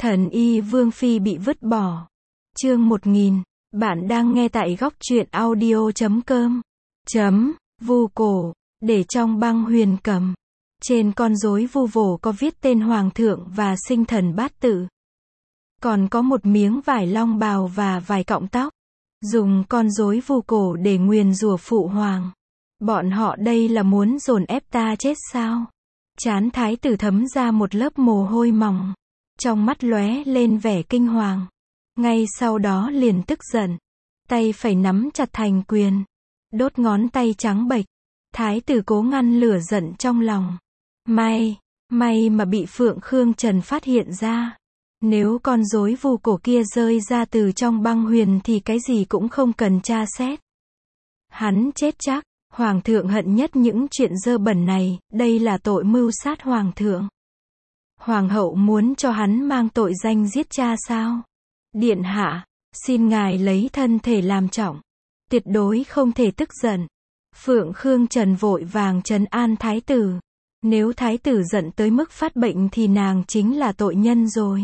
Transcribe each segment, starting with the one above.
Thần y Vương Phi bị vứt bỏ. Chương 1000, bạn đang nghe tại góc truyện audio.com. Vu cổ, để trong băng huyền cầm. Trên con rối vu vổ có viết tên hoàng thượng và sinh thần bát tự. Còn có một miếng vải long bào và vài cọng tóc. Dùng con rối vu cổ để nguyền rủa phụ hoàng. Bọn họ đây là muốn dồn ép ta chết sao? Trán thái tử thấm ra một lớp mồ hôi mỏng. Trong mắt lóe lên vẻ kinh hoàng. Ngay sau đó liền tức giận. Tay phải nắm chặt thành quyền. Đốt ngón tay trắng bệch. Thái tử cố ngăn lửa giận trong lòng. May mà bị Phượng Khương Trần phát hiện ra. Nếu con rối vu cổ kia rơi ra từ trong băng huyền thì cái gì cũng không cần tra xét. Hắn chết chắc. Hoàng thượng hận nhất những chuyện dơ bẩn này, đây là tội mưu sát hoàng thượng. Hoàng hậu muốn cho hắn mang tội danh giết cha sao? Điện hạ, xin ngài lấy thân thể làm trọng. Tuyệt đối không thể tức giận. Phượng Khương Trần vội vàng trấn an thái tử. Nếu thái tử giận tới mức phát bệnh thì nàng chính là tội nhân rồi.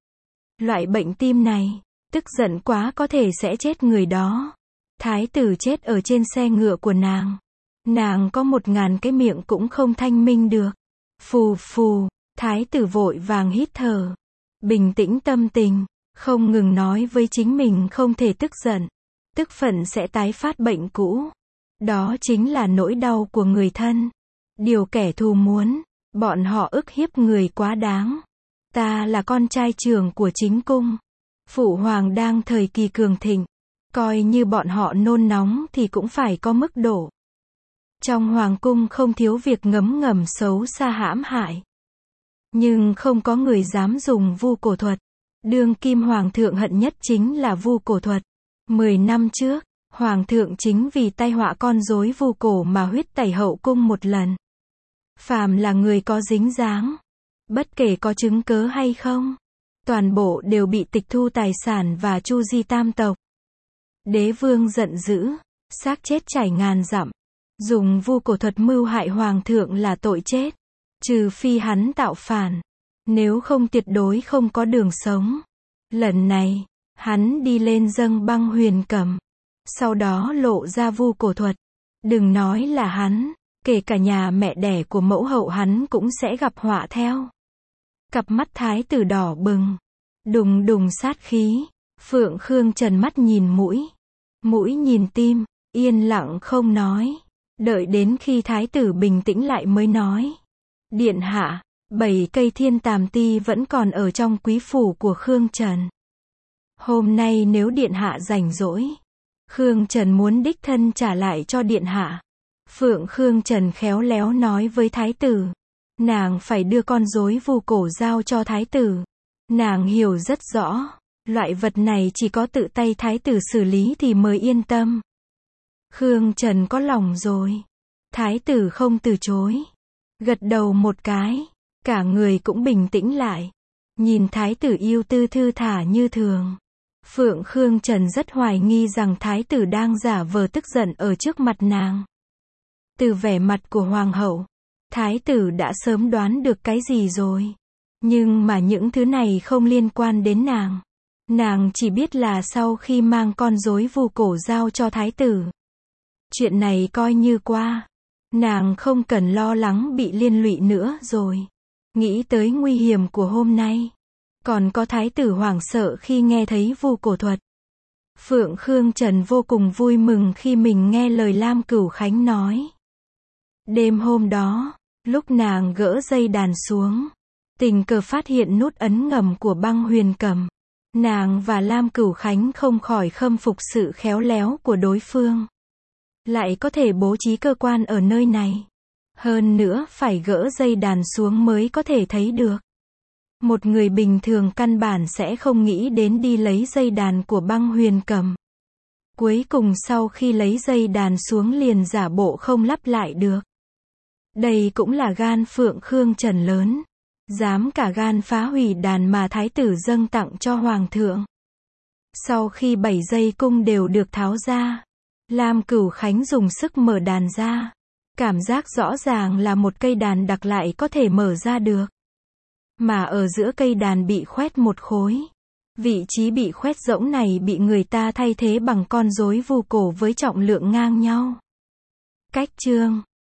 Loại bệnh tim này, tức giận quá có thể sẽ chết người đó. Thái tử chết ở trên xe ngựa của nàng. Nàng có 1000 cái miệng cũng không thanh minh được. Phù phù, thái tử vội vàng hít thở. Bình tĩnh tâm tình, không ngừng nói với chính mình không thể tức giận. Tức phận sẽ tái phát bệnh cũ. Đó chính là nỗi đau của người thân. Điều kẻ thù muốn, bọn họ ức hiếp người quá đáng. Ta là con trai trưởng của chính cung. Phụ hoàng đang thời kỳ cường thịnh. Coi như bọn họ nôn nóng thì cũng phải có mức độ. Trong hoàng cung không thiếu việc ngấm ngầm xấu xa hãm hại. Nhưng không có người dám dùng vu cổ thuật. Đương kim hoàng thượng hận nhất chính là vu cổ thuật. 10 năm trước, hoàng thượng chính vì tai họa con rối vu cổ mà huyết tẩy hậu cung một lần. Phàm là người có dính dáng, bất kể có chứng cớ hay không, toàn bộ đều bị tịch thu tài sản và chu di tam tộc. Đế vương giận dữ, xác chết chảy ngàn dặm. Dùng vu cổ thuật mưu hại hoàng thượng là tội chết. Trừ phi hắn tạo phản. Nếu không tuyệt đối không có đường sống. Lần này, hắn đi lên dâng băng huyền cầm. Sau đó lộ ra vu cổ thuật. Đừng nói là hắn, kể cả nhà mẹ đẻ của mẫu hậu hắn cũng sẽ gặp họa theo. Cặp mắt thái tử đỏ bừng. Đùng đùng sát khí. Phượng Khương Trần mắt nhìn mũi. Mũi nhìn tim, yên lặng không nói. Đợi đến khi thái tử bình tĩnh lại mới nói. Điện hạ, 7 cây thiên tàm ti vẫn còn ở trong quý phủ của Khương Trần. Hôm nay nếu điện hạ rảnh rỗi, Khương Trần muốn đích thân trả lại cho điện hạ. Phượng Khương Trần khéo léo nói với thái tử. Nàng phải đưa con rối vu cổ giao cho thái tử. Nàng hiểu rất rõ, loại vật này chỉ có tự tay thái tử xử lý thì mới yên tâm. Khương Trần có lòng rồi. Thái tử không từ chối. Gật đầu một cái. Cả người cũng bình tĩnh lại. Nhìn thái tử yêu tư thư thả như thường. Phượng Khương Trần rất hoài nghi rằng thái tử đang giả vờ tức giận ở trước mặt nàng. Từ vẻ mặt của hoàng hậu, thái tử đã sớm đoán được cái gì rồi. Nhưng mà những thứ này không liên quan đến nàng. Nàng chỉ biết là sau khi mang con rối vu cổ giao cho thái tử, chuyện này coi như qua. Nàng không cần lo lắng bị liên lụy nữa rồi. Nghĩ tới nguy hiểm của hôm nay. Còn có thái tử hoảng sợ khi nghe thấy vu cổ thuật. Phượng Khương Trần vô cùng vui mừng khi mình nghe lời Lam Cửu Khánh nói. Đêm hôm đó, lúc nàng gỡ dây đàn xuống, tình cờ phát hiện nút ấn ngầm của băng huyền cầm. Nàng và Lam Cửu Khánh không khỏi khâm phục sự khéo léo của đối phương. Lại có thể bố trí cơ quan ở nơi này. Hơn nữa phải gỡ dây đàn xuống mới có thể thấy được. Một người bình thường căn bản sẽ không nghĩ đến đi lấy dây đàn của băng huyền cầm. Cuối cùng sau khi lấy dây đàn xuống liền giả bộ không lắp lại được. Đây cũng là gan Phượng Khương Trần lớn. Dám cả gan phá hủy đàn mà thái tử dâng tặng cho hoàng thượng. Sau khi 7 dây cung đều được tháo ra, Lam Cửu Khánh dùng sức mở đàn ra. Cảm giác rõ ràng là một cây đàn đặc lại có thể mở ra được. Mà ở giữa cây đàn bị khoét một khối. Vị trí bị khoét rỗng này bị người ta thay thế bằng con rối vu cổ với trọng lượng ngang nhau. Cách chương